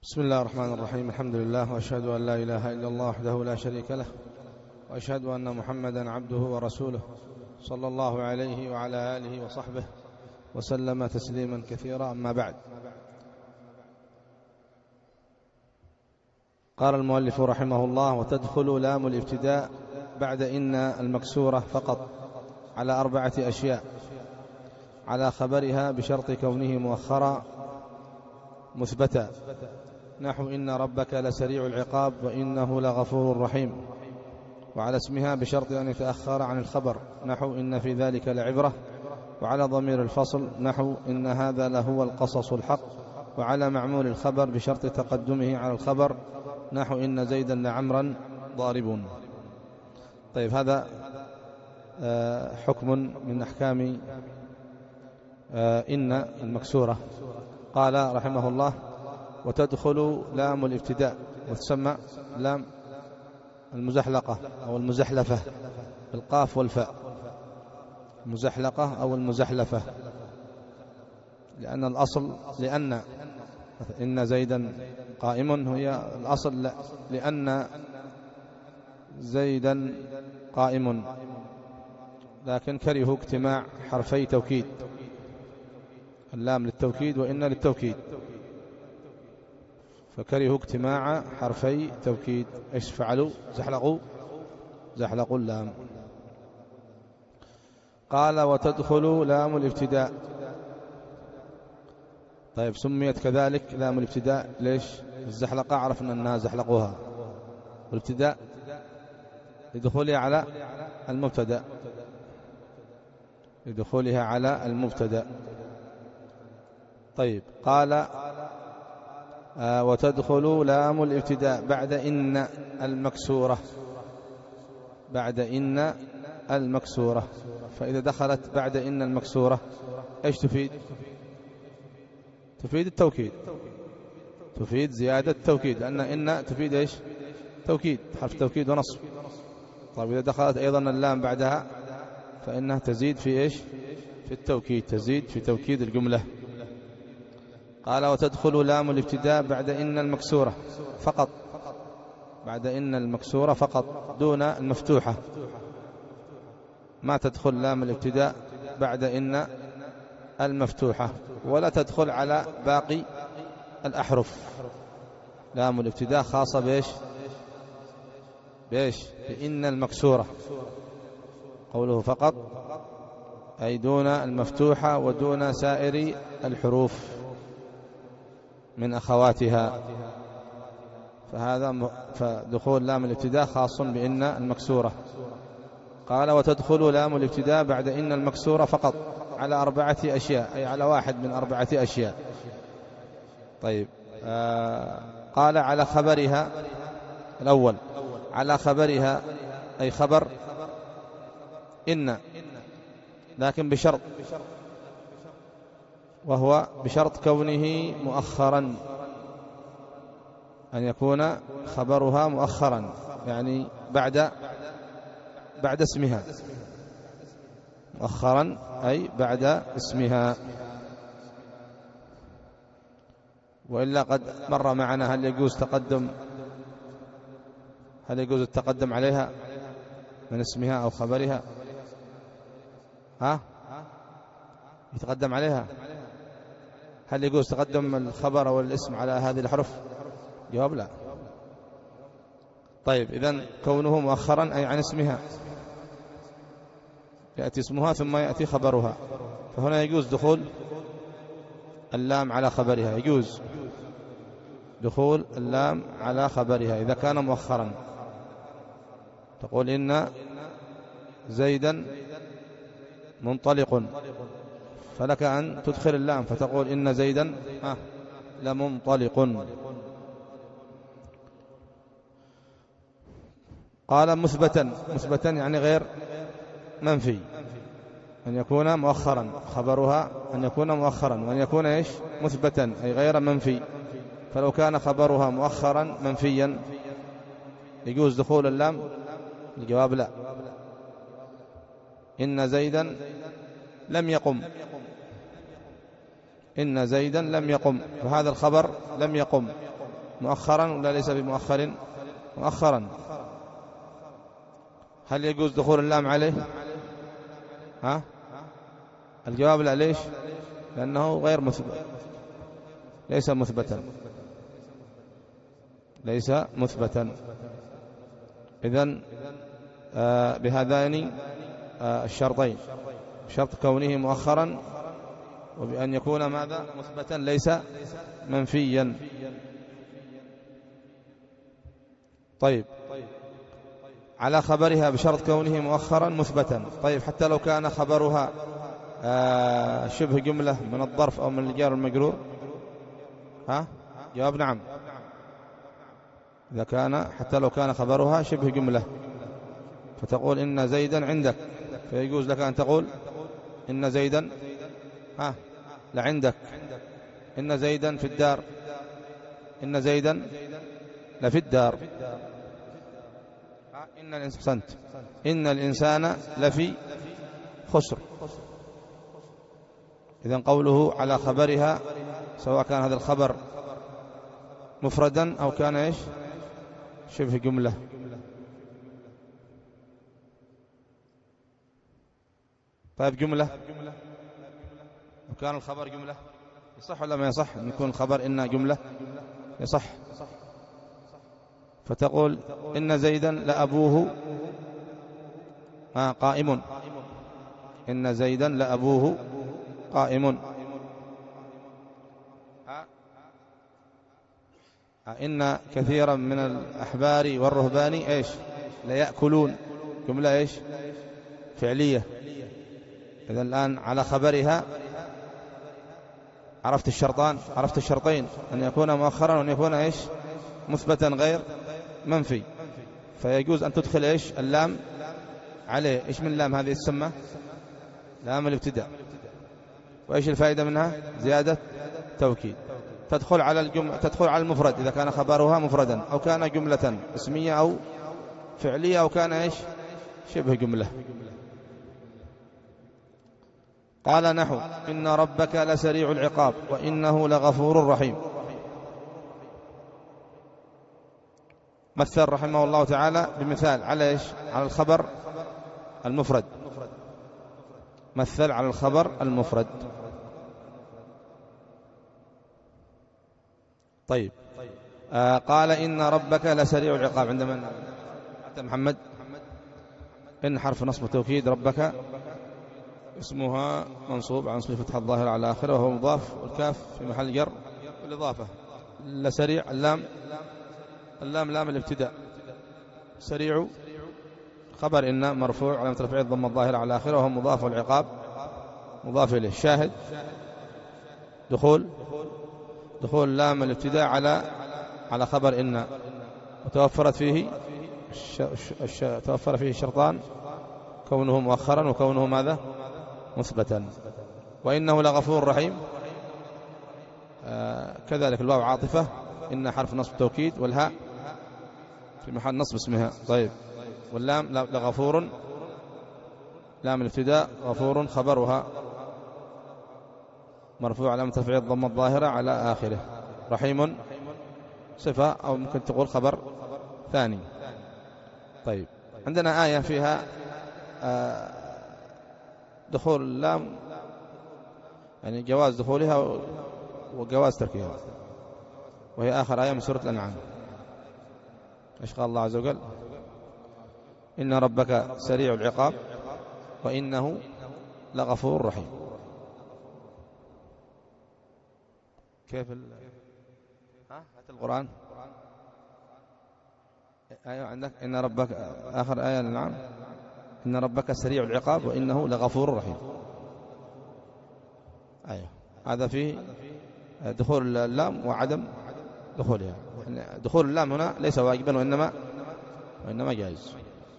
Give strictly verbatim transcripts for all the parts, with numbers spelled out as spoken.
بسم الله الرحمن الرحيم. الحمد لله، وأشهد أن لا إله إلا الله وحده لا شريك له، وأشهد أن محمدا عبده ورسوله صلى الله عليه وعلى آله وصحبه وسلم تسليما كثيرا. أما بعد، قال المؤلف رحمه الله: وتدخل لام الابتداء بعد إن المكسورة فقط على أربعة أشياء: على خبرها بشرط كونه مؤخرا مثبتا، نحو إن ربك لسريع العقاب وإنه لغفور رحيم، وعلى اسمها بشرط أن يتأخر عن الخبر، نحو إن في ذلك لعبرة، وعلى ضمير الفصل، نحو إن هذا لهو القصص الحق، وعلى معمول الخبر بشرط تقدمه على الخبر، نحو إن زيدا لعمرا ضارب. طيب، هذا حكم من أحكام إن المكسورة. قال رحمه الله: وتدخل لام الابتداء، وتسمى لام المزحلقة أو المزحلفة بالقاف والفاء، المزحلقة أو المزحلفة، لأن الأصل لأن إن زيدا قائم، هي الأصل لأن زيدا قائم، لكن كرهوا اجتماع حرفي توكيد، اللام للتوكيد وإن للتوكيد، فكرهوا اجتماع حرفي توكيد. ايش فعلوا؟ زحلقوا زحلقوا اللام. قال: وتدخل لام الابتداء. طيب، سميت كذلك لام الابتداء ليش؟ الزحلقة عرفنا أنها زحلقوها، والابتداء لدخولها على المبتدأ، لدخولها على المبتدأ. طيب، قال: آه وتدخل لام الابتداء بعد إن المكسورة، بعد إن المكسورة. فإذا دخلت بعد إن المكسورة إيش تفيد؟ تفيد التوكيد، تفيد زيادة التوكيد، لأن إن تفيد إيش؟ توكيد، حرف توكيد ونصب. طيب، إذا دخلت أيضا اللام بعدها فإنها تزيد في إيش؟ في التوكيد، تزيد في توكيد الجملة. قال: وتدخل لام الابتداء بعد إن المكسورة فقط، بعد إن المكسورة فقط دون المفتوحة، ما تدخل لام الابتداء بعد إن المفتوحة، ولا تدخل على باقي الأحرف. لام الابتداء خاصة بإيش؟ بإيش؟ بإن المكسورة. قوله فقط أي دون المفتوحة ودون سائر الحروف من أخواتها، فهذا فدخول لام الابتداء خاص بإن المكسورة. قال: وتدخل لام الابتداء بعد إن المكسورة فقط على أربعة أشياء، أي على واحد من أربعة أشياء. طيب، آه قال: على خبرها. الأول على خبرها أي خبر إن، لكن بشرط، وهو بشرط كونه مؤخرا، أن يكون خبرها مؤخرا، يعني بعد بعد اسمها، مؤخرا أي بعد اسمها. وإلا قد مر معنا هل يجوز تقدم هل يجوز التقدم عليها من اسمها أو خبرها؟ ها؟ يتقدم عليها؟ هل يجوز تقدم الخبر أو الاسم على هذه الأحرف؟ جواب: لا. طيب، إذن كونه مؤخرا أي عن اسمها، يأتي اسمها ثم يأتي خبرها، فهنا يجوز دخول اللام على خبرها، يجوز دخول اللام على خبرها إذا كان مؤخرا. تقول: إن زيدا منطلق، فلك أن تدخل اللام فتقول: إن زيدا آه لمنطلق. قال: مثبتا. مثبتا يعني غير منفي، أن يكون مؤخرا، خبرها أن يكون مؤخرا، وأن يكون إيش؟ مثبتا أي غير منفي. فلو كان خبرها مؤخرا منفيا يجوز دخول اللام؟ الجواب: لا. إن زيدا لم يقم، إن زيدا لم يقم، فهذا الخبر لم يقم، مؤخرا ولا ليس بمؤخر؟ مؤخرا. هل يجوز دخول اللام عليه؟ ها؟ الجواب لا. ليش؟ لأنه غير مثبت، ليس مثبتا، ليس مثبتا. إذن آه بهذين آه الشرطين، شرط كونه مؤخرا وبأن يكون ماذا؟ مثبتا ليس منفيا. طيب، على خبرها بشرط كونه مؤخرا مثبتا. طيب، حتى لو كان خبرها آه شبه جملة من الظرف أو من الجار المجرور؟ ها؟ جواب نعم. إذا كان حتى لو كان خبرها شبه جملة، فتقول إن زيدا عندك، فيجوز لك أن تقول إن زيدا ها لعندك، إن زيدا في الدار، إن زيدا لفي الدار. إن الإنسان إن الإنسان لفي خسر. إذن قوله على خبرها، سواء كان هذا الخبر مفردا أو كان إيش شبه جملة. طيب، جملة، وكان الخبر جملة، يصح ولا ما يصح أن يكون الخبر إن جملة؟ يصح. فتقول إن زيدا لأبوه آه قائم، إن زيدا لأبوه قائم. إن كثيرا من الأحبار والرهبان إيش ليأكلون، جملة إيش فعلية. إذا الآن على خبرها عرفت الشرطان، عرفت الشرطين، أن يكون مؤخرا وأن يكون إيش مثبتا غير منفي. فيجوز أن تدخل إيش اللام عليه. إيش من اللام هذه تسمى؟ لام الابتداء. وإيش الفائدة منها؟ زيادة توكيد. تدخل على الجملة، تدخل على المفرد إذا كان خبرها مفردا، أو كان جملة اسمية أو فعلية، أو كان إيش شبه جملة. قال نحو إن ربك لسريع العقاب وإنه لغفور رحيم. مثل رحمه الله تعالى بمثال على إيش؟ على الخبر المفرد. مثل على الخبر المفرد. طيب، آه قال إن ربك لسريع العقاب. عندما أتى محمد، إن حرف نصب توكيد، ربك اسمها منصوب عن صفة فتح الظاهر على آخره وهو مضاف، والكاف في محل جر بالإضافة. لسريع، اللام اللام لام الابتداء. سريع خبر إن مرفوع على رفعه الضم الظاهر على آخره وهو مضاف، والعقاب مضاف إليه. شاهد دخول دخول لام الابتداء على على خبر إن، وتوفرت فيه الش... الش... توفر فيه الشرطان، كونه مؤخرا وكونه ماذا مثبتا. وإنه لغفور رحيم. آه كذلك الواو عاطفة، إن حرف نصب توكيد، والهاء في محل نصب اسمها. طيب، واللام لغفور، لام الابتداء، غفور خبرها مرفوع على ترفيع الضم الظاهرة على آخره. رحيم صفة، أو ممكن تقول خبر ثاني. طيب، عندنا آية فيها آه دخول اللام، يعني جواز دخولها وجواز تركها، وهي آخر آية من سورة الأنعام. إيش قال الله عز وجل؟ إن ربك سريع العقاب وإنه لغفور رحيم. كيف ال... ها هات القرآن. آية عندك إن ربك، آخر آية الأنعام، إن ربك سريع العقاب وإنه لغفور رحيم. أيوه، هذا فيه دخول اللام وعدم دخولها. دخول اللام هنا ليس واجبا، وإنما وإنما جائز.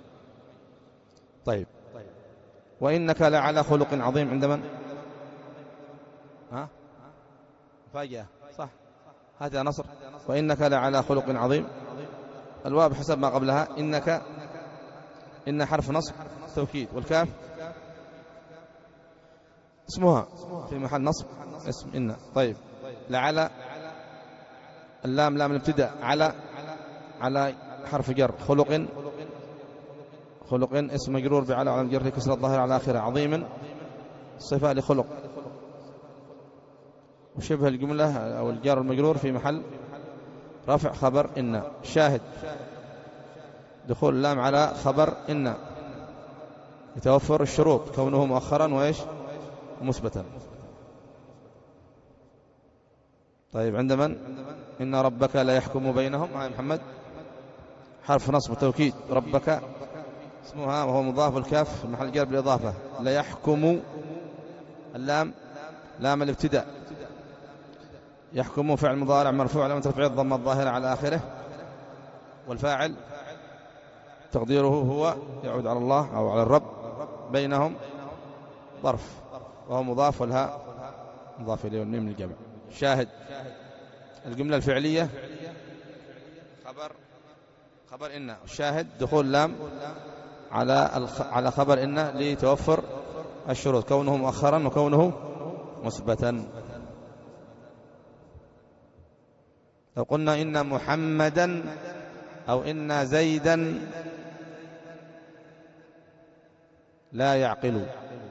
طيب، وإنك لعلى خلق عظيم. عند من؟ ها فاجأة، صح، هذا نصر. وإنك لعلى خلق عظيم. الواو حسب ما قبلها. إنك، إن حرف نصب توكيد، والكاف اسمها في محل نصب اسم إن. طيب، لعلى اللام لام الابتداء على على حرف جر. خلق خلق اسم مجرور بعلى على الجر كسر الظاهر على آخره. عظيم صفة لخلق. وشبه الجملة أو الجار المجرور في محل رفع خبر إن. شاهد دخول اللام على خبر إن يتوفر الشروط كونه مؤخرا وإيش مثبتا. طيب عند من؟ إن ربك لا يحكم بينهم. هاي محمد حرف نصب توكيد. ربك اسمها وهو مضاف الكاف في محل جر بالإضافة. لا يحكم اللام لام الابتداء. يحكم فعل مضارع مرفوع علامة رفعه الضمة الظاهرة على آخره. والفاعل تقديره هو يعود على الله أو على الرب. بينهم ظرف وهو مضاف والهاء مضاف إليه والميم للجمع. شاهد الجملة الفعلية خبر خبر إن. الشاهد دخول لام على على خبر إن لتوفر الشروط كونه مؤخرا وكونه مثبتا. لو قلنا إن محمدا أو إن زيدا لا يعقل،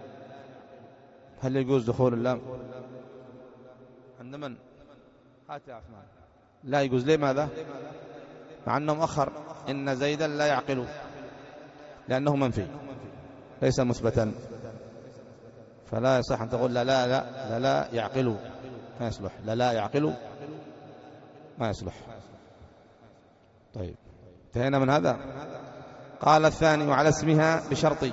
هل يجوز دخول اللام عند من؟ هات يا عثمان. لا يجوز. ليه؟ ماذا؟ مع أنه مؤخر. إن زيدا لا يعقل لأنه منفي ليس مثبتا، فلا يصح أن تقول لا لا لا لا, لا يعقل. ما يصلح. لا لا يعقل ما يصلح. طيب انتهينا من هذا. قال الثاني وعلى اسمها بشرط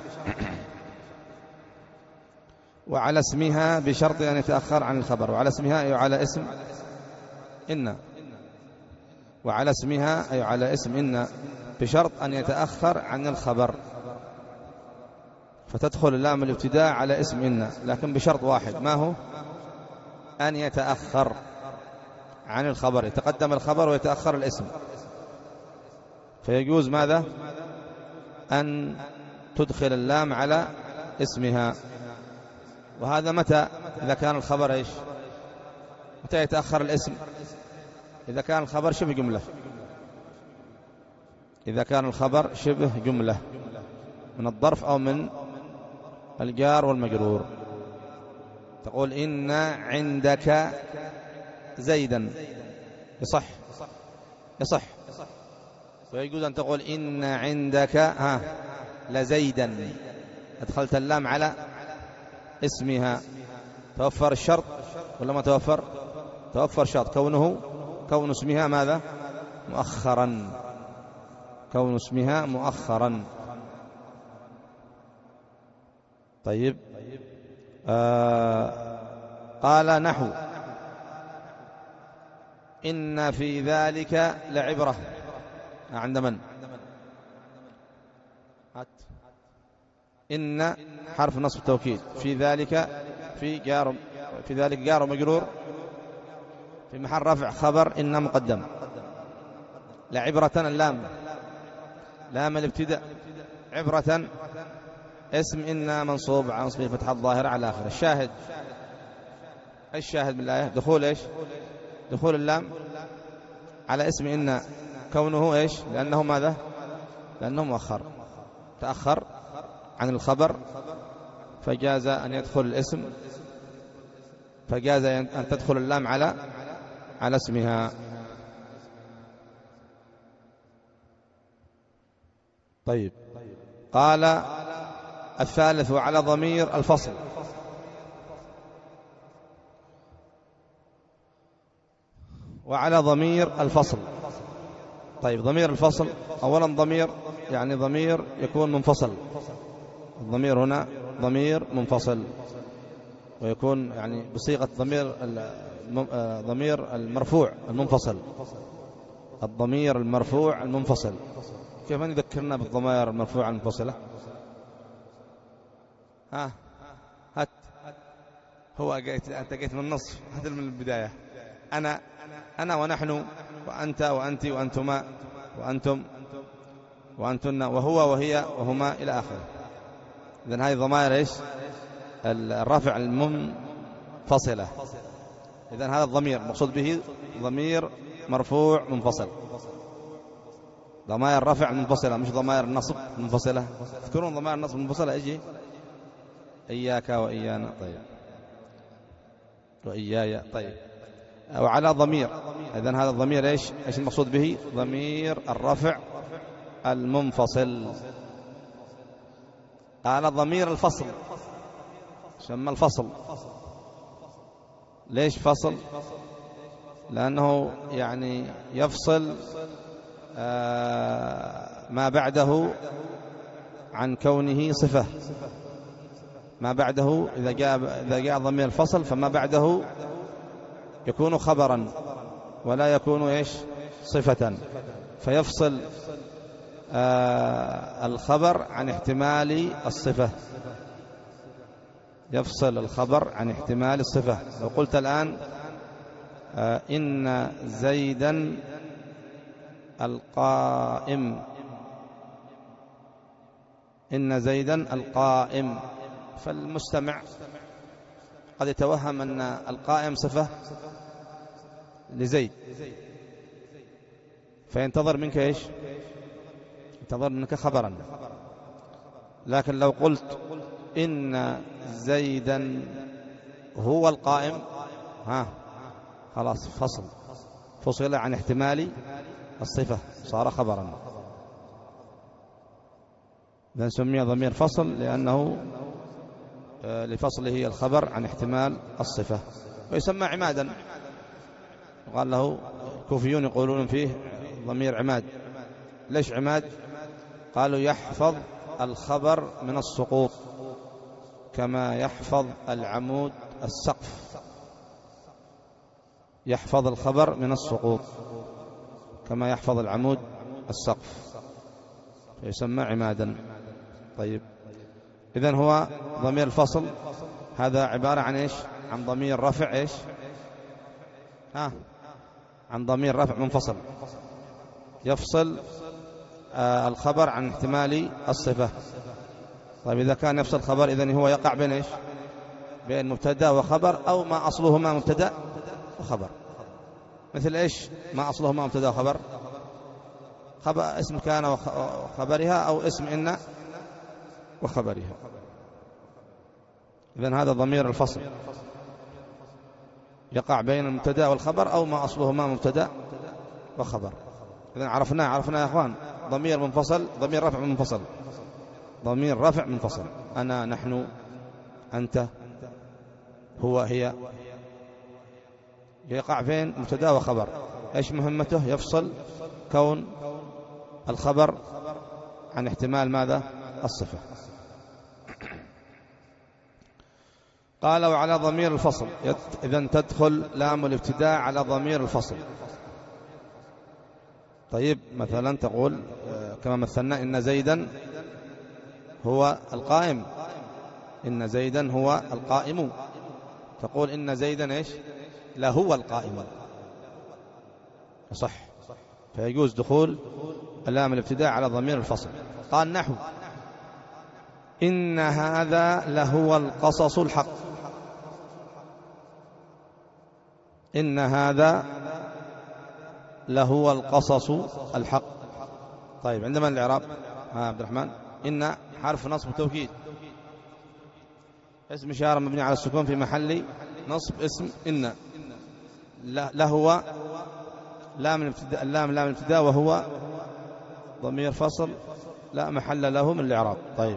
وعلى اسمها بشرط أن يتأخر عن الخبر. وعلى اسمها أي على اسم إن. وعلى اسمها أي على اسم إن بشرط أن يتأخر عن الخبر. فتدخل اللام الابتداء على اسم إن لكن بشرط واحد. ما هو؟ أن يتأخر عن الخبر. يتقدم الخبر ويتأخر الاسم. فيجوز ماذا؟ أن تدخل اللام على اسمها. وهذا متى؟ إذا كان الخبر إيش؟ متى يتأخر الاسم؟ إذا كان الخبر شبه جملة. إذا كان الخبر شبه جملة من الظرف أو من الجار والمجرور. تقول إن عندك زيدا يصح يصح. ويجوز أن تقول إن عندك ها لزيدا. أدخلت اللام على اسمها. توفر الشرط ولا ما توفر؟ توفر شرط كونه كون اسمها ماذا؟ مؤخرا. كون اسمها مؤخرا. طيب آه قال نحو إن في ذلك لعبرة. عند من؟ إن حرف نصب التوكيد. في ذلك في جار في ذلك جار مجرور في محل رفع خبر إن مقدم. لعبرة اللام لام الابتداء. عبرة اسم إن منصوب على نصب الفتحة الظاهرة على آخره. الشاهد الشاهد بالآية دخول إيش؟ دخول اللام على اسم إن كونه إيش؟ لأنه ماذا؟ لأنه مؤخر تأخر عن الخبر فجاز أن يدخل الاسم. فجاز أن تدخل اللام على على اسمها. طيب قال الثالث وعلى ضمير الفصل. وعلى ضمير الفصل. طيب ضمير الفصل أولا ضمير يعني ضمير يكون منفصل. الضمير هنا ضمير منفصل ويكون يعني بصيغة ضمير ضمير المرفوع المنفصل. الضمير المرفوع المنفصل. كيف من يذكرنا بالضمائر المرفوعة المنفصلة؟ ها هات. هو جيت أنت جيت من النصف. هات من البداية. أنا أنا ونحن وأنت وأنت وأنتما وأنتم وأنتن وهو وهي وهما إلى آخره. إذن هذه ضمائر إيش؟ الرفع المنفصلة. إذن هذا الضمير مقصود به ضمير مرفوع منفصل، ضمائر رفع منفصلة مش ضمائر النصب منفصلة. تذكرون ضمائر النصب منفصلة اجي إياك وإيانا طيب وإياي طيب، وعلى ضمير. إذن هذا الضمير إيش إيش المقصود به؟ ضمير الرفع المنفصل. على ضمير الفصل، سمى الفصل. ليش فصل؟ لأنه يعني يفصل ما بعده عن كونه صفة. ما بعده إذا جاء إذا جاء ضمير الفصل فما بعده يكون خبرا ولا يكون إيش صفة، فيفصل آه الخبر عن احتمال الصفة. يفصل الخبر عن احتمال الصفة. لو قلت الآن آه إن زيدا القائم، إن زيدا القائم، فالمستمع قد يتوهم أن القائم صفة لزيد فينتظر منك إيش؟ ينتظر منك خبرا. لكن لو قلت إن زيدا هو القائم، ها خلاص فصل، فصل عن احتمال الصفة صار خبرا. إذن سمي ضمير فصل لأنه لفصله الخبر عن احتمال الصفة. ويسمى عمادا، وقال له كوفيون يقولون فيه ضمير عماد. ليش عماد؟ قالوا يحفظ الخبر من السقوط كما يحفظ العمود السقف. يحفظ الخبر من السقوط كما يحفظ العمود السقف، فيسمى عمادا. طيب، إذن هو ضمير الفصل هذا عبارة عن إيش؟ عن ضمير رفع إيش؟ ها عن ضمير رفع منفصل يفصل آه الخبر عن احتمال الصفة. طيب، إذا كان يفصل الخبر إذن هو يقع بين إيش؟ بين مبتدا وخبر، أو ما أصلهما مبتدا وخبر. مثل إيش ما أصلهما مبتدا وخبر؟ خبر اسم كان وخبرها، أو اسم إن وخبرها. إذن هذا ضمير الفصل يقع بين المبتدا والخبر، أو ما أصلهما مبتدا وخبر. إذن عرفنا عرفنا يا أخوان، ضمير منفصل، ضمير رفع منفصل، ضمير رفع منفصل. أنا، نحن، أنت، هو، هي، يقع بين مبتدا وخبر. إيش مهمته؟ يفصل كون الخبر عن احتمال ماذا؟ الصفة. قال وعلى ضمير الفصل. إذن تدخل لام الابتداء على ضمير الفصل. طيب، مثلا تقول كما مثلنا إن زيدا هو القائم، إن زيدا هو القائم. تقول إن زيدا إيش؟ لا هو القائم، صح. فيجوز دخول لام الابتداء على ضمير الفصل. قال نحو إن هذا لهو القصص الحق. إن هذا لهو القصص الحق. طيب، عندما الإعراب ها عبد الرحمن، إن حرف نصب توكيد، اسم إشارة مبني على السكون في محل نصب اسم إن. لهو لام الابتداء، اللام لام الابتداء، وهو ضمير فصل لا محل له من الإعراب. طيب،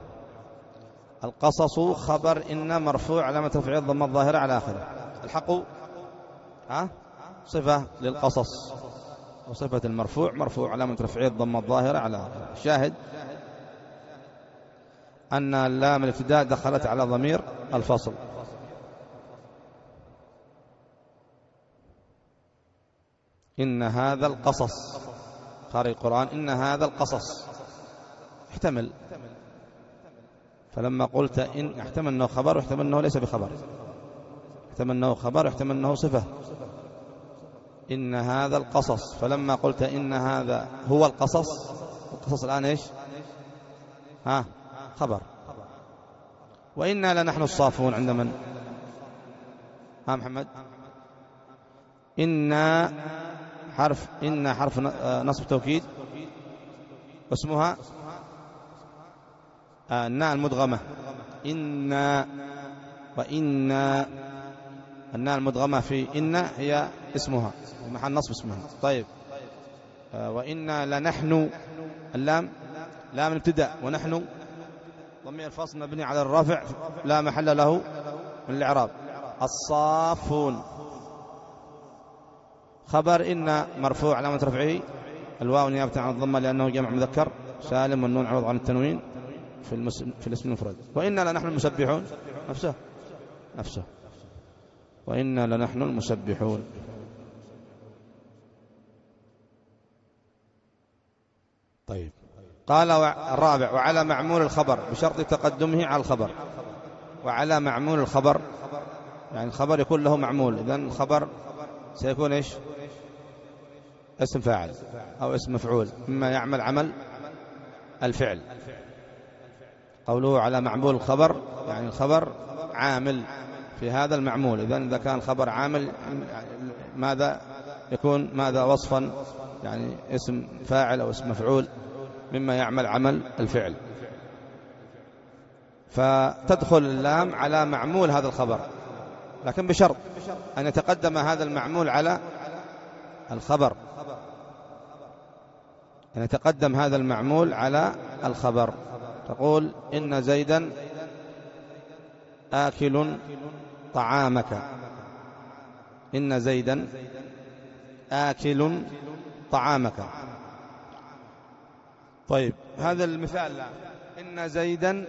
القصص خبر إن مرفوع علامة رفعه الضمة الظاهرة على آخره. الحق ها صفة للقصص، وصفة المرفوع مرفوع علامة رفعه الضمة الظاهرة على آخره. الشاهد أن اللام الابتداء دخلت على ضمير الفصل. إن هذا القصص، قارئ القرآن، إن هذا القصص احتمل. فلما قلت إن احتمل أنه خبر واحتمل أنه ليس بخبر، احتمل أنه خبر واحتمل أنه صفة. إن هذا القصص، فلما قلت إن هذا هو القصص، القصص الآن إيش؟ ها خبر. وإنا لنحن الصافون عند من؟ ها محمد؟ إنا حرف إن حرف نصب توكيد، واسمها الناء المدغمة إن، وإن الناء المدغمة في إن هي اسمها محل نصب اسمها. طيب وإن لنحن اللام لام الابتداء، ونحن ضمير الفصل مبني على الرفع لا محل له من الإعراب. الصافون خبر إن مرفوع علامة رفعه الواو نيابة عن الضمة لأنه جمع مذكر سالم، والنون عوض عن التنوين في, في الاسم المفرد. وإن لنحن المسبحون نفسه نفسه وإن لنحن المسبحون. طيب قال الرابع وعلى معمول الخبر بشرط تقدمه على الخبر. وعلى معمول الخبر يعني الخبر يكون له معمول، إذن الخبر سيكون إيش؟ اسم فاعل أو اسم مفعول مما يعمل عمل الفعل. قوله على معمول الخبر يعني الخبر عامل في هذا المعمول. إذن إذا كان الخبر عامل ماذا يكون؟ ماذا وصفا؟ يعني اسم فاعل أو اسم مفعول مما يعمل عمل الفعل. فتدخل اللام على معمول هذا الخبر، لكن بشرط أن يتقدم هذا المعمول على الخبر، أن يتقدم هذا المعمول على الخبر. تقول إن زيدا آكل طعامك، إن زيدا آكل طعامك. طيب هذا المثال لا. إن زيدا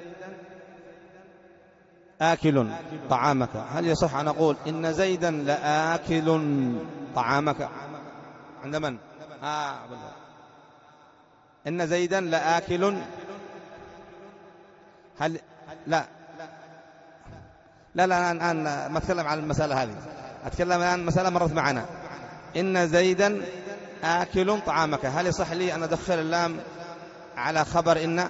آكل طعامك، هل يصح أن أقول إن زيدا لآكل طعامك عند من؟ آه إن زيدا لآكل، هل لا لا لا الآن ما أتكلم عن المسألة هذه، أتكلم الآن مسألة مرت معنا. إن زيدا آكل طعامك، هل يصح لي أن أدخل اللام على خبر إن؟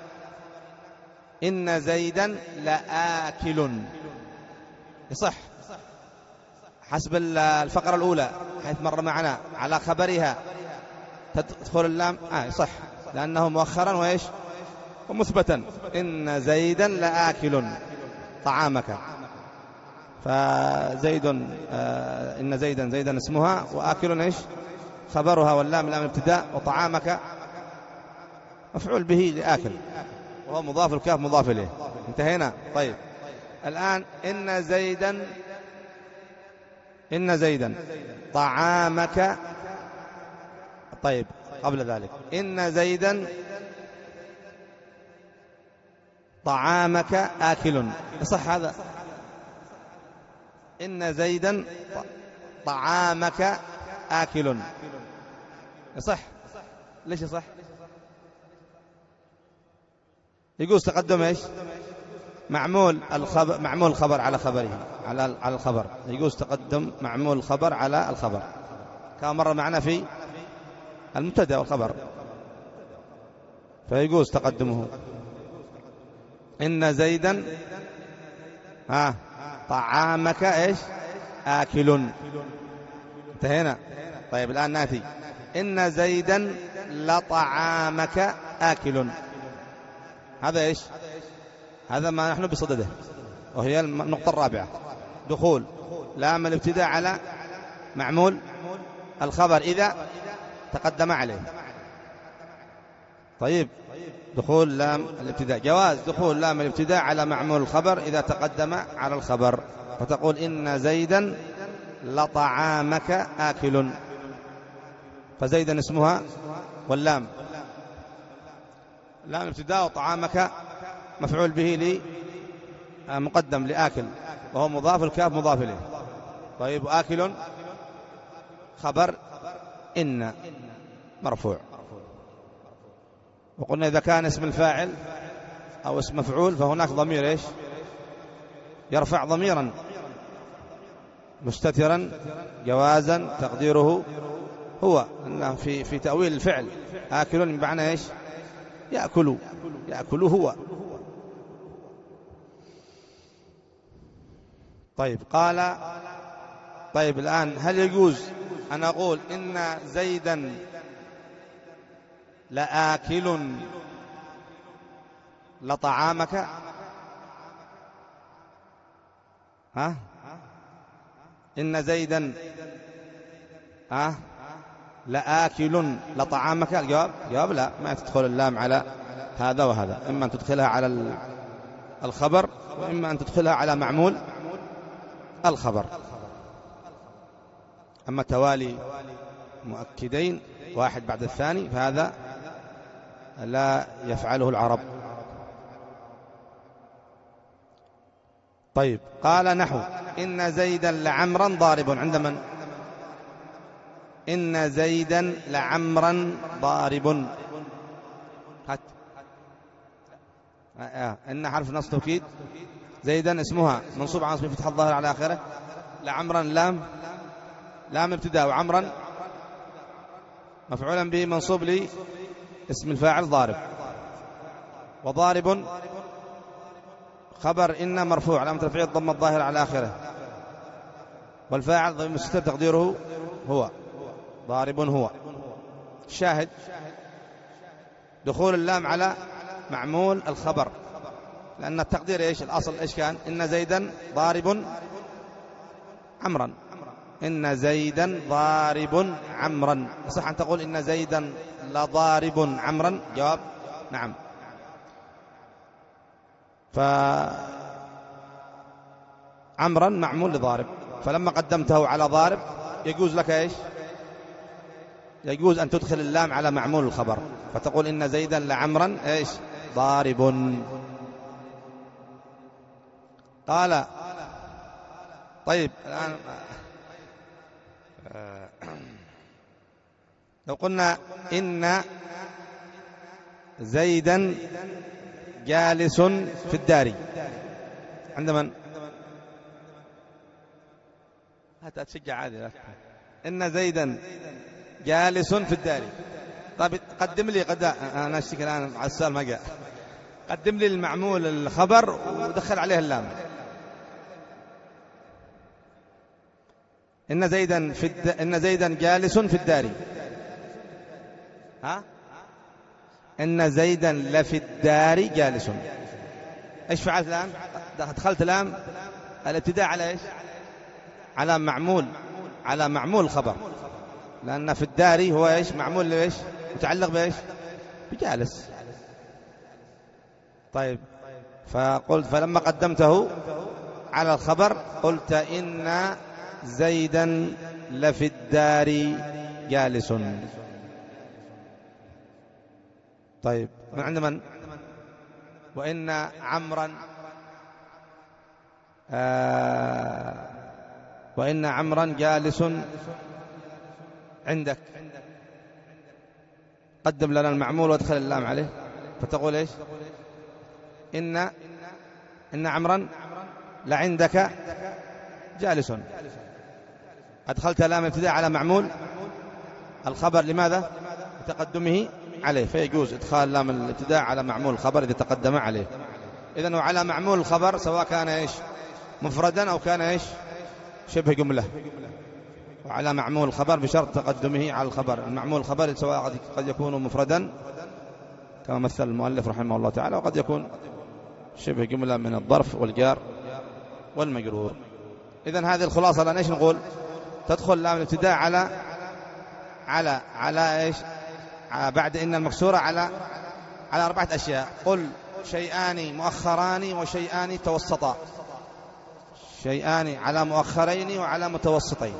إن زيدا لآكل يصح حسب الفقرة الأولى حيث مر معنا على خبرها تدخل اللام آه يصح لأنه مؤخرا وإيش ومثبتا. إن زيدا لآكل طعامك، فزيد آه إن زيدا زيدا اسمها وآكل إيش خبرها، واللام لام الابتداء، وطعامك مفعول به لآكل وهو مضاف، الكاف مضاف إليه. انتهينا. طيب الآن إن زيدا إن زيدا طعامك. طيب قبل ذلك إن زيدا طعامك آكل، يصح هذا؟ إن زيدا طعامك آكل يصح؟ ليش يصح؟ يقول تقدم إيش معمول الخبر، معمول الخبر على خبره على على الخبر، يقول تقدم معمول الخبر على الخبر كما مر معنا في المبتدا والخبر، فيجوز تقدمه. إن زيدا ها طعامك إيش آكل. انتهينا. طيب الآن ناتي إن زيدا لطعامك آكل، هذا إيش؟ هذا ما نحن بصدده، وهي النقطة الرابعة دخول لام الابتداء على معمول الخبر إذا تقدم عليه. طيب دخول لام الابتداء، جواز دخول لام الابتداء على معمول الخبر إذا تقدم على الخبر، فتقول إن زيدا لطعامك آكل، فزيدا اسمها واللام لام الابتداء، وطعامك مفعول به لي مقدم لآكل وهو مضاف، الكاف مضاف إليه. طيب آكل خبر إن مرفوع، وقلنا إذا كان اسم الفاعل أو اسم مفعول فهناك ضمير إيش يرفع ضميرا مستترا جوازا تقديره هو، أنه في في تأويل الفعل آكل بمعنى إيش يأكل، يأكل هو. طيب قال طيب الآن هل يجوز أنا أقول إن زيدا لآكل لطعامك، ها إن زيدا ها لآكل لطعامك، الجواب جواب لا، ما تدخل اللام على هذا وهذا، إما أن تدخلها على الخبر وإما أن تدخلها على معمول الخبر. أما توالي مؤكدين واحد بعد الثاني فهذا لا يفعله العرب. طيب قال نحو إن زيدا لعمرا ضارب، عند من؟ إن زيدا لعمرا ضارب، هات آه. إن حرف نصب توكيد، زيدا اسمها منصوب على اسم فتح الظاهر على آخره، لعمرا لام لام ابتداء، وعمرا مفعولا به منصوب لي اسم الفاعل ضارب، وضارب خبر إن مرفوع علامة رفعه الضمة الظاهرة على آخره، والفاعل ضمير مستتر تقديره هو، ضارب هو. شاهد دخول اللام على معمول الخبر، لأن التقدير إيش الأصل إيش كان؟ إن زيدا ضارب عمرا، إن زيدا ضارب عمرا. صح أن تقول إن زيدا لضارب عمرا؟ جواب نعم. فعمرا معمول لضارب، فلما قدمته على ضارب يجوز لك إيش؟ يجوز أن تدخل اللام على معمول الخبر، فتقول إن زيدا لعمرا إيش؟ ضارب. قال طيب الآن لو قلنا إن زيدا جالس في الدار، عند من؟ هات تشجع عادي. إن زيدا جالس في الدار. طيب قدم لي قد أنا أشتكي الآن على السؤال ما جاء، قدم لي المعمول الخبر ودخل عليه اللام. إن زيدا في الد... إن زيدا جالس في الدار، ها إن زيدا لفي الدار جالس. إيش فعلت الآن؟ دخلت الآن الابتداء على إيش؟ على معمول على معمول الخبر، لأن في الدار هو إيش؟ معمول لإيش؟ متعلق بإيش؟ بجالس. طيب فقلت فلما قدمته على الخبر قلت إن زيدا لفي الدار جالس. طيب من عند من؟ وإن عمرا آه وإن عمرا جالس عندك، قدم لنا المعمول وادخل اللام عليه، فتقول إيش؟ إن إن عمرا لعندك جالس، أدخلت لام ابتداء على معمول الخبر، لماذا؟ لتقدمه عليه، فيجوز إدخال لام الابتداء على معمول الخبر إذا تقدم عليه. إذن وعلى معمول الخبر سواء كان إيش؟ مفردا أو كان إيش؟ شبه جملة، وعلى معمول الخبر بشرط تقدمه على الخبر. المعمول الخبر سواء قد يكون مفردا كما مثل المؤلف رحمه الله تعالى، وقد يكون شبه جملة من الظرف والجار والمجرور. إذن هذه الخلاصة لأن إيش نقول؟ تدخل لام الابتداء على على على إيش؟ بعد إن المكسورة على على أربعة أشياء. قل شيئان مؤخران وشيئان توسطا، شيئان على مؤخرين وعلى متوسطين.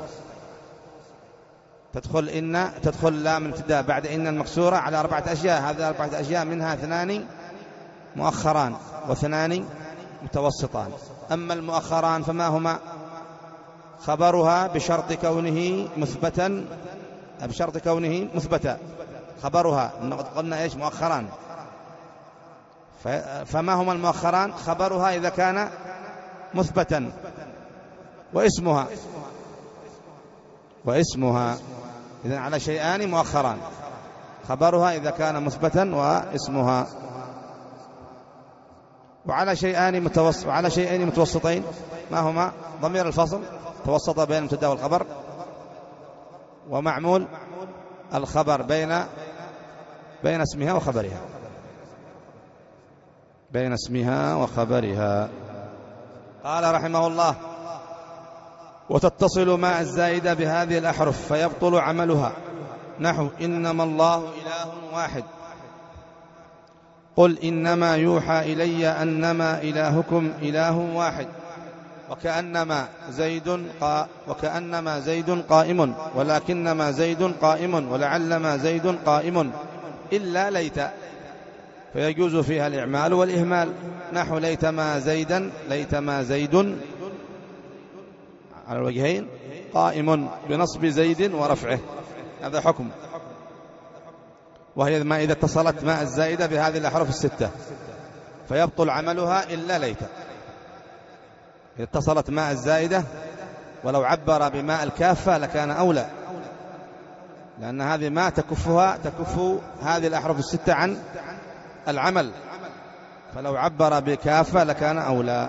تدخل إن تدخل لام الابتداء بعد إن المكسورة على أربعة أشياء، هذه أربعة أشياء منها اثنان مؤخران واثنان متوسطان. أما المؤخران فما هما؟ خبرها بشرط كونه مثبتا، بشرط كونه مثبتا خبرها، قلنا إيش؟ مؤخران. فما هما المؤخران؟ خبرها إذا كان مثبتا، واسمها واسمها إذن على شيئان مؤخران، خبرها إذا كان مثبتا واسمها. وعلى شيئان متوسط وعلى شيئين متوسطين ما هما؟ ضمير الفصل توسط بين المبتدا والخبر، ومعمول الخبر بين بين اسمها وخبرها، بين اسمها وخبرها. قال رحمه الله: وتتصل مع الزائدة بهذه الأحرف فيبطل عملها، نحو إنما الله إله واحد، قل إنما يوحى إلي أنما إلهكم إله واحد، وكأنما زيد قا وكأنما زيد قائم، ولكنما زيد قائم، ولعلما زيد قائم، إلا ليت، فيجوز فيها الإعمال والإهمال، نحو ليتما زيدا ليتما زيد على الوجهين قائم بنصب زيد ورفعه، هذا حكم. وهي ما إذا اتصلت مع الزائدة بهذه الأحرف الستة فيبطل عملها إلا ليت. إذا اتصلت مع الزائدة ولو عبر بماء الكافة لكان أولى، لأن هذه ما تكفها تكف هذه الأحرف الستة عن العمل، فلو عبر بكافة لكان أولى.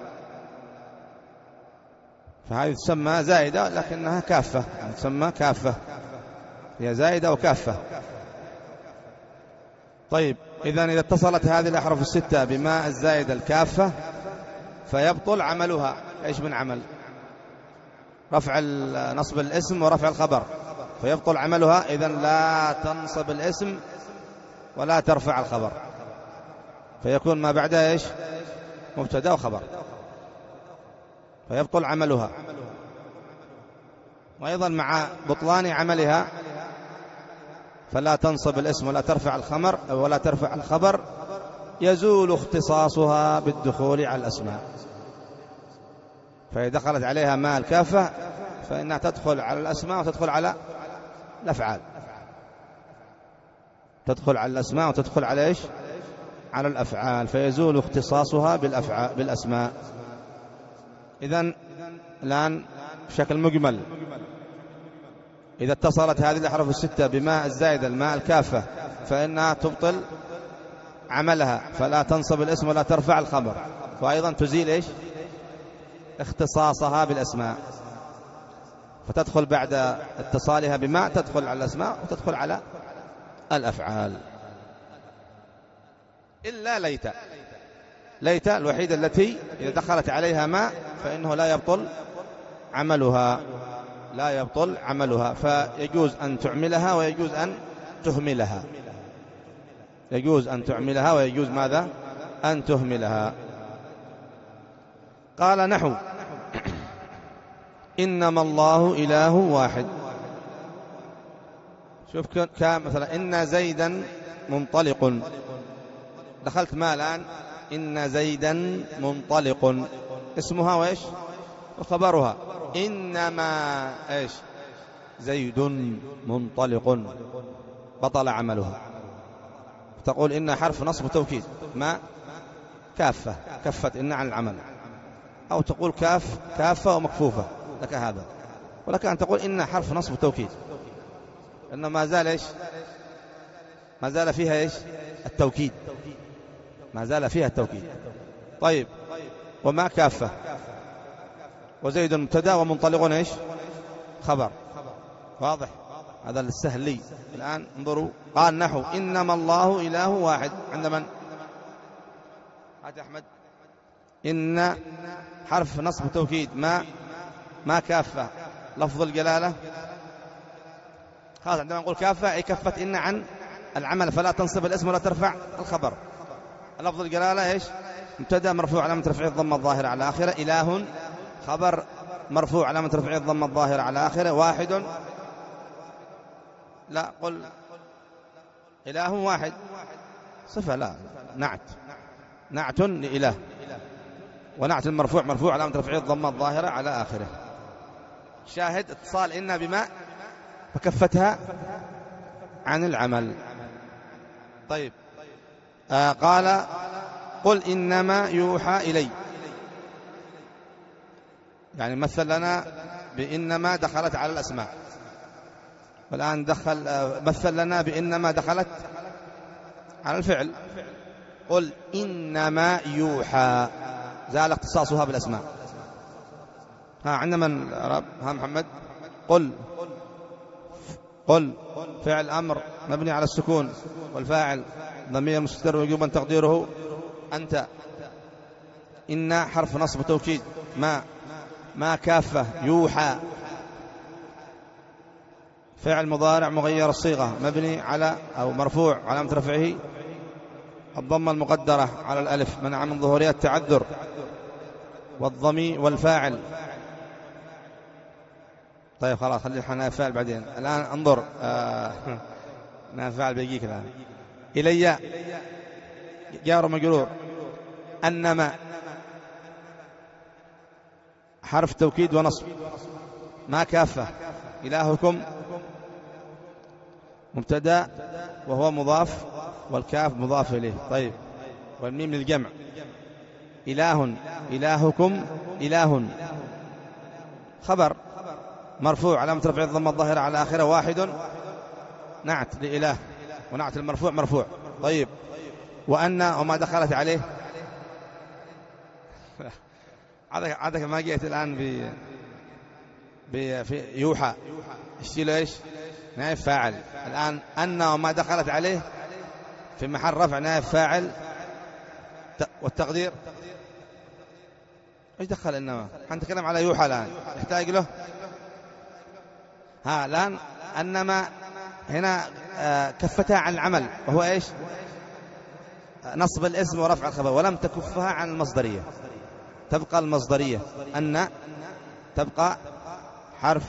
فهذه تسمى زائدة لكنها كافة، يعني تسمى كافة، هي زائدة وكافة. طيب، إذن إذا اتصلت هذه الأحرف الستة بماء الزائدة الكافة فيبطل عملها. إيش من عمل؟ رفع نصب الاسم ورفع الخبر، فيبطل عملها. إذن لا تنصب الاسم ولا ترفع الخبر، فيكون ما بعدها إيش؟ مبتدأ وخبر، فيبطل عملها. وأيضا مع بطلان عملها فلا تنصب الاسم ولا ترفع الخبر ولا ترفع الخبر يزول اختصاصها بالدخول على الأسماء. فإذا دخلت عليها ماء الكافة فإنها تدخل على الأسماء وتدخل على الأفعال، تدخل على الأسماء وتدخل على إيش؟ على الأفعال، فيزول اختصاصها بالأفعال بالأسماء. إذن الآن بشكل مجمل، إذا اتصلت هذه الأحرف الستة بماء الزائدة الماء الكافة فإنها تبطل عملها، فلا تنصب الاسم ولا ترفع الخبر، وأيضا تزيل إيش؟ اختصاصها بالأسماء، فتدخل بعد اتصالها بماء تدخل على الأسماء وتدخل على الأفعال. إلا ليت، ليت الوحيدة التي إذا دخلت عليها ماء فإنه لا يبطل عملها، لا يبطل عملها، فيجوز أن تعملها ويجوز أن تهملها، يجوز أن تعملها ويجوز ماذا؟ أن تهملها. قال نحو إنما الله إله واحد. شوف كان مثلا إن زيدا منطلق، دخلت ما الآن؟ إن زيدا منطلق، اسمها وإيش؟ وخبرها إنما إيش؟ زيد منطلق، بطل عملها. تقول إن حرف نصب توكيد، ما كافة، كفت إن عن العمل، أو تقول كاف كافة ومكفوفة، لك هذا. ولك أن تقول إن حرف نصب توكيد، إنه ما زال إيش؟ ما زال فيها إيش؟ التوكيد، ما زال فيها التوكيد. طيب، وما كافة، وزيد مبتدا ومنطلق إيش؟ خبر. واضح؟ هذا السهل لي. الآن انظروا، قال نحو إنما الله إله واحد، عند من؟ هات أحمد. إن حرف نصب توكيد، ما ما كافة، لفظ الجلالة. خلاص، عندما نقول كافة أي كفت إن عن العمل، فلا تنصب الاسم ولا ترفع الخبر. لفظ الجلالة إيش؟ مبتدا مرفوع علامة رفعه الضمة الظاهرة على آخره، إله خبر مرفوع علامة رفعه الضمة الظاهرة على آخره، واحد لا، قل إله واحد صفة، لا، نعت، نعت لإله، ونعت المرفوع مرفوع علامة رفعه الضمة الظاهرة على آخره. شاهد اتصال إن بما فكفتها عن العمل. طيب، آه قال قل إنما يوحى إلي، يعني مثل لنا بإنما دخلت على الأسماء، والآن دخل مثل لنا بإنما دخلت على الفعل. قل إنما يوحى، زال اختصاصها بالأسماء. ها عندما رب ها محمد قل قل فعل أمر مبني على السكون والفاعل ضمير مستتر وجوبا تقديره أنت. إن حرف نصب توكيد. ما ما كافة يوحى فعل مضارع مغير الصيغة مبني على أو مرفوع علامة رفعه الضمة المقدرة على الألف منع من ظهورها التعذر. والضمي والفاعل. طيب خلاص خلي الحنا فاعل بعدين. الآن انظر آه فاعل بيجيك الآن. إلي جار مجرور. أنما حرف توكيد ونصب. ما كافة إلهكم مبتدأ وهو مضاف والكاف مضاف إليه. طيب والميم للجمع. إله إلهكم إله خبر مرفوع علامة رفع الضمة الظاهرة على آخره واحد نعت لإله ونعت المرفوع مرفوع. طيب وأن وما دخلت عليه عادك ما جئت الآن ب في يوحى اشتيله ايش نائب فاعل. الآن أن وما دخلت عليه في محل رفع نائب فاعل والتقدير ايش دخل انما حنتكلم على يوحى الآن يحتاج له. ها الآن أنما هنا كفتها عن العمل وهو ايش نصب الاسم ورفع الخبر ولم تكفها عن المصدرية. تبقى المصدرية أن تبقى حرف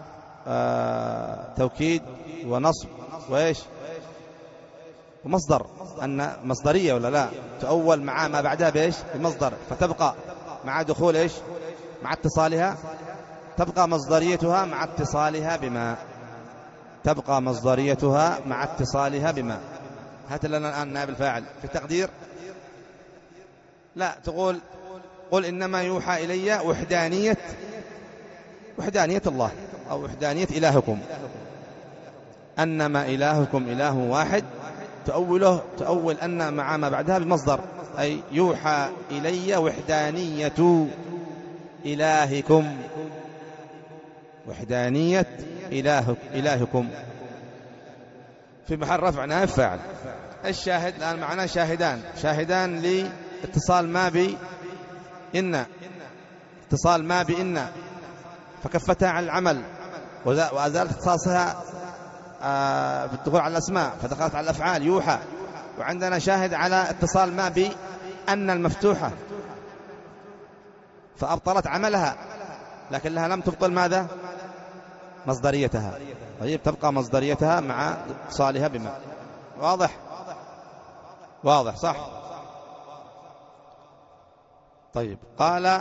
آه توكيد ونصب وإيش ومصدر. أن مصدرية ولا لا تأول مع ما بعدها بإيش المصدر فتبقى مع دخول إيش مع اتصالها تبقى مصدريتها مع اتصالها بما تبقى مصدريتها مع اتصالها بما. هات لنا الآن نائب الفاعل في التقدير. لا تقول قل إنما يوحى إلي وحدانية وحدانية الله أو وحدانية إلهكم. أنما إلهكم إله واحد تأوله تأول أن مع ما بعدها بمصدر أي يوحى إلي وحدانية إلهكم وحدانية إله إلهكم في محل رفع نائب فاعل. الشاهد الآن معنا شاهدان شاهدان لاتصال ما بي إن اتصال ما بإن فكفتها عن العمل وأزالت اتصالها في الدخول على الأسماء فدخلت على الأفعال يوحى. وعندنا شاهد على اتصال ما بأن المفتوحة فأبطلت عملها لكن لها لم تبطل ماذا مصدريتها. طيب تبقى مصدريتها مع اتصالها بما. واضح واضح صح. طيب قال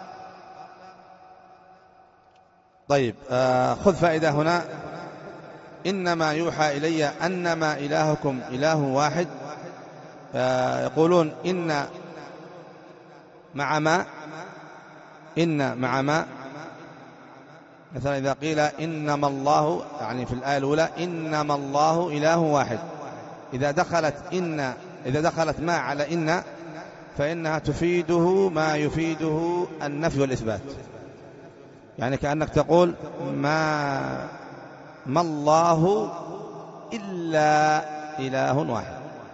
طيب آه خذ فائدة هنا. إنما يوحى إلي أنما إلهكم إله واحد. آه يقولون إن مع ما إن مع ما مثلا إذا قيل إنما الله يعني في الآية الأولى إنما الله إله واحد إذا دخلت إن إذا دخلت ما على إن فإنها تفيده ما يفيده النفي والإثبات. يعني كأنك تقول ما ما الله إلا إله واحد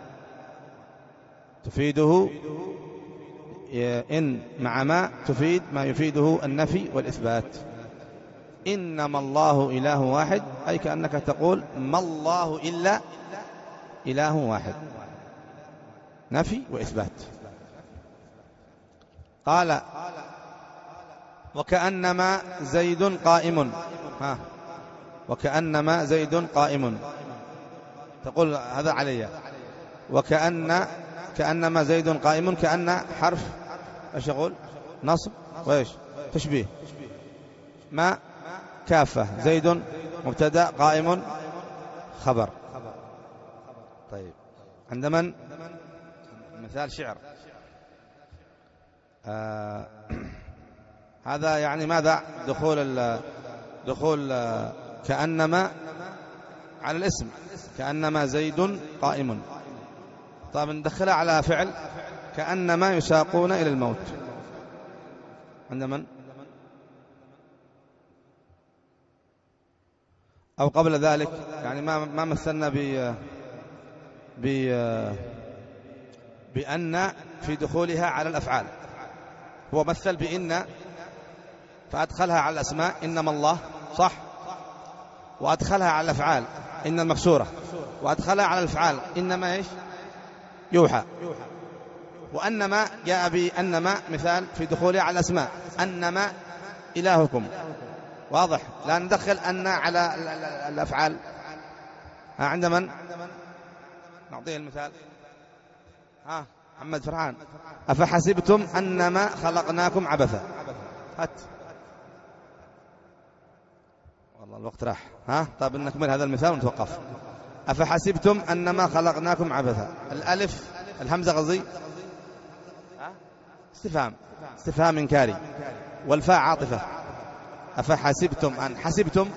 تفيده إن مع ما تفيد ما يفيده النفي والإثبات. إنما الله إله واحد أي كأنك تقول ما الله إلا إله واحد نفي وإثبات. قال وكأنما زيد قائم. ها وكأنما زيد قائم تقول هذا علي. وكأن كأنما زيد قائم كأن حرف ايش يقول نصب وايش تشبيه. ما كافة زيد مبتدأ قائم خبر. طيب عند من مثال شعر آه هذا يعني ماذا دخول دخول كأنما على الاسم كأنما زيد قائم. طيب ندخلها على فعل كأنما يساقون إلى الموت. عند من أو قبل ذلك، يعني ما ما مثلنا ب ب بأن في دخولها على الأفعال. هو مثل بإن فأدخلها على الأسماء إنما الله، صح، وأدخلها على الأفعال إن المكسورة، وأدخلها على الأفعال إنما إيش يوحى. وأنما جاء بأنما مثال في دخولها على الأسماء أنما إلهكم، واضح، لا ندخل أن على الأفعال. ها عند من نعطيه المثال؟ ها محمد فرحان. أفحسبتم أنما خلقناكم عبثا. هات والله الوقت راح. ها طيب نكمل هذا المثال ونتوقف. أفحسبتم أنما خلقناكم عبثا. الألف الهمزة قصدي استفهام، استفهام إنكاري، والفاء عاطفة. أفحسبتم أن، حسبتم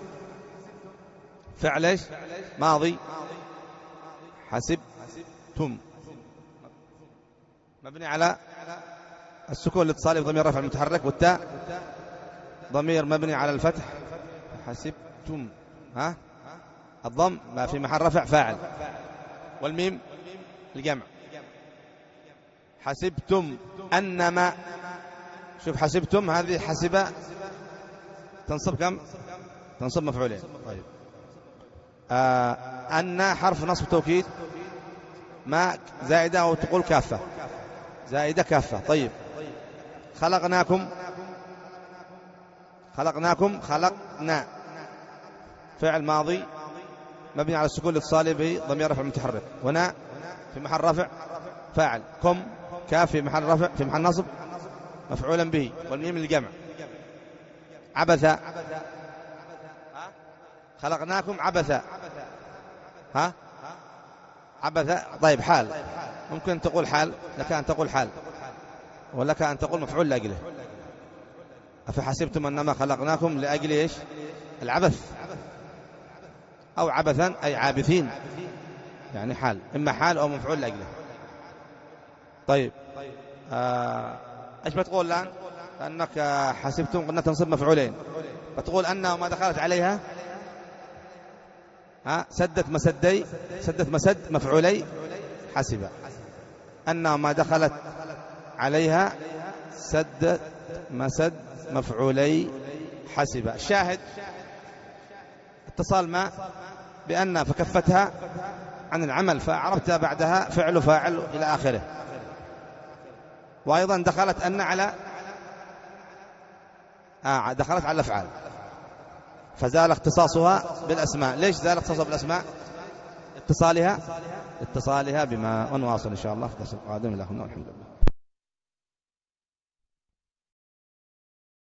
فعل ايش ماضي، حسبتم مبني على السكون الاتصالي بضمير رفع المتحرك، والتاء ضمير مبني على الفتح. حسبتم ها الضم ما في محل رفع فاعل، والميم الجمع. حسبتم أنما، شوف حسبتم هذه حسب تنصب كم؟ تنصب مفعولين. طيب آه أن حرف نصب توكيد، ما زائدة أو تقول كافة، زائدة كافة. طيب خلقناكم، خلقناكم خلقنا فعل ماضي مبني على السكون الاتصالي بضمير رفع متحرك، ونا في محل رفع فاعل، كم كاف في محل رفع في محل نصب مفعولا به، والميم للجمع. عبثا خلقناكم عبثا. ها عبثا. طيب حال، ممكن تقول حال، لك أن تقول حال، ولك أن تقول مفعول لأجله. أفحسبتم أنما خلقناكم لأجل إيش العبث، أو عبثا أي عابثين، يعني حال، إما حال أو مفعول لأجله. طيب آه، إيش بتقول الآن؟ لأنك حسبتم قلنا تنصب مفعولين، بتقول أن وما دخلت عليها ها سدت مسدي، سدت مسد مفعولي حسب. أن وما دخلت عليها سدت مسد مفعولي حسب. الشاهد اتصال ما بأن فكفتها عن العمل، فعرفت بعدها فعل فاعل إلى آخره. وأيضا دخلت أن على آه دخلت على الأفعال، فزال اختصاصها بالأسماء. ليش زال اختصاصها بالأسماء؟ اتصالها اتصالها بما ونواصل إن شاء الله في الدرس القادم. لكم الحمد لله.